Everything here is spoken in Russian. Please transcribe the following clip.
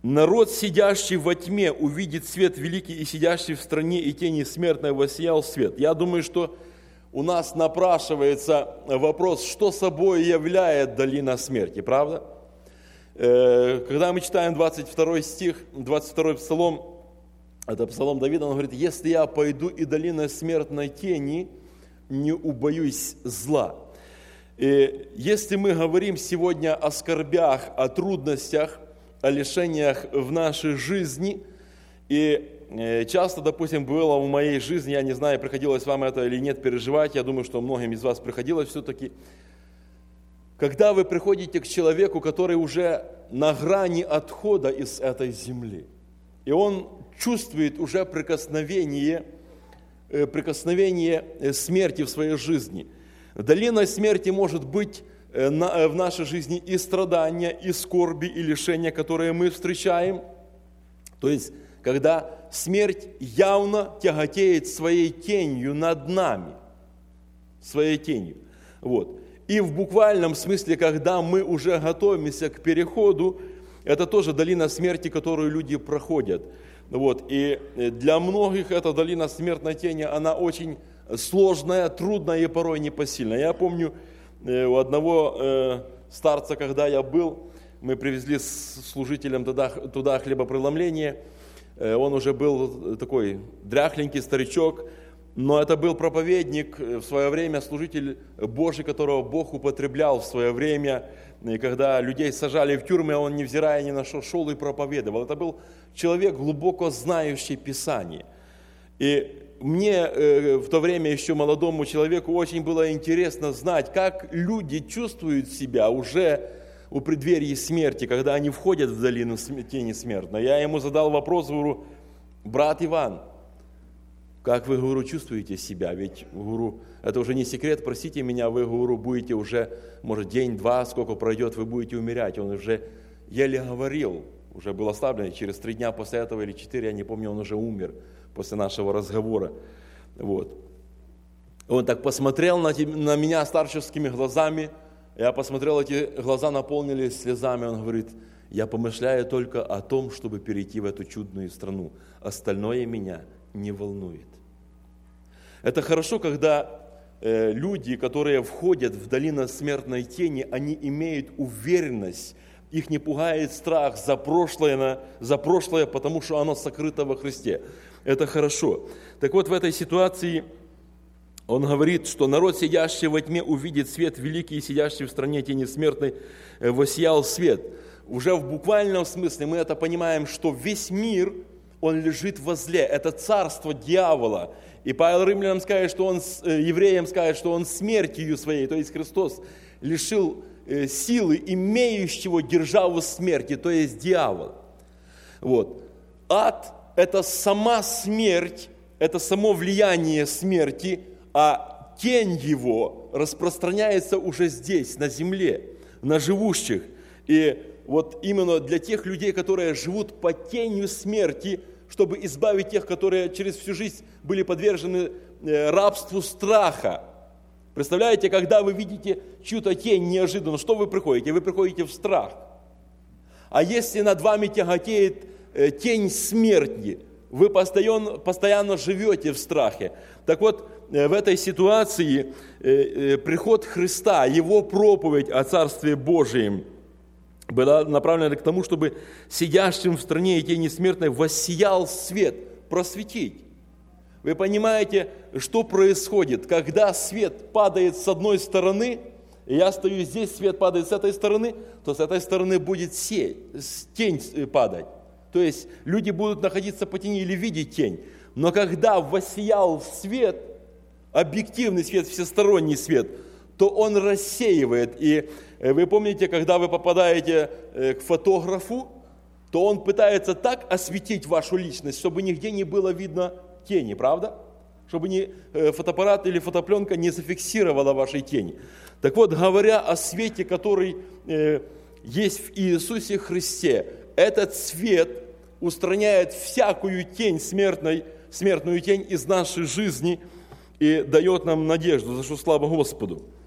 Народ, сидящий во тьме, увидит свет великий, и сидящий в стране и тени смертной воссиял свет. Я думаю, что у нас напрашивается вопрос, что собой являет долина смерти, правда? Когда мы читаем 22 стих, 22 псалом, это псалом Давида, он говорит: «Если я пойду и долиной смертной тени, не убоюсь зла». И если мы говорим сегодня о скорбях, о трудностях, о лишениях в нашей жизни, и часто, допустим, было в моей жизни, я не знаю, приходилось вам это или нет переживать, я думаю, что многим из вас приходилось все-таки, когда вы приходите к человеку, который уже на грани отхода из этой земли, и он чувствует уже прикосновение смерти в своей жизни. Долиной смерти может быть в нашей жизни и страдания, и скорби, и лишения, которые мы встречаем. То есть, когда смерть явно тяготеет своей тенью над нами, своей тенью. Вот. И в буквальном смысле, когда мы уже готовимся к переходу, это тоже долина смерти, которую люди проходят. Вот. И для многих эта долина смертной тени, она очень сложная, трудная и порой непосильная. Я помню, у одного старца, когда я был, мы привезли с служителем туда хлебопреломление. Он уже был такой дряхленький старичок, но это был проповедник в свое время, служитель Божий, которого Бог употреблял в свое время. И когда людей сажали в тюрьмы, он, невзирая ни на что, шел и проповедовал. Это был человек, глубоко знающий Писание. И мне в то время еще молодому человеку очень было интересно знать, как люди чувствуют себя уже у преддверии смерти, когда они входят в долину тени смертной. Я ему задал вопрос, говорю: брат Иван, как вы, говорю, чувствуете себя? Ведь, говорю, это уже не секрет, простите меня, вы, говорю, будете уже, может, день-два, сколько пройдет, вы будете умирать. Он уже еле говорил, уже был оставлен, через 3 дня после этого или 4, я не помню, он уже умер после нашего разговора. Вот. Он так посмотрел на меня старческими глазами, я посмотрел, эти глаза наполнились слезами, он говорит: я помышляю только о том, чтобы перейти в эту чудную страну, остальное меня не волнует. Это хорошо, когда люди, которые входят в долину смертной тени, они имеют уверенность, их не пугает страх за прошлое, потому что оно сокрыто во Христе. Это хорошо. Так вот, в этой ситуации он говорит, что народ, сидящий во тьме, увидит свет великий, и сидящий в стране тени смертной воссиял свет. Уже в буквальном смысле мы это понимаем, что весь мир, он лежит во зле. Это царство дьявола. И Павел римлянам скажет, что он, евреям скажет, что он смертью своей, то есть Христос, лишил силы имеющего державу смерти, то есть дьявол. Вот. Ад – это сама смерть, это само влияние смерти, а тень его распространяется уже здесь, на земле, на живущих. И вот именно для тех людей, которые живут под тенью смерти, чтобы избавить тех, которые через всю жизнь были подвержены рабству страха. Представляете, когда вы видите чью-то тень неожиданно, что вы приходите? Вы приходите в страх. А если над вами тяготеет тень смерти, вы постоянно живете в страхе. Так вот, в этой ситуации приход Христа, Его проповедь о Царстве Божьем была направлена к тому, чтобы сидящим в стране и тени смертной воссиял свет, просветить. Вы понимаете, что происходит, когда свет падает с одной стороны, и я стою здесь, свет падает с этой стороны, то с этой стороны будет тень падать. То есть люди будут находиться по тени или видеть тень. Но когда воссиял свет, объективный свет, всесторонний свет, то он рассеивает. И вы помните, когда вы попадаете к фотографу, то он пытается так осветить вашу личность, чтобы нигде не было видно тени, правда? Чтобы фотоаппарат или фотопленка не зафиксировала вашей тени. Так вот, говоря о свете, который есть в Иисусе Христе, этот свет устраняет всякую тень, смертную тень из нашей жизни и дает нам надежду, за что слава Господу.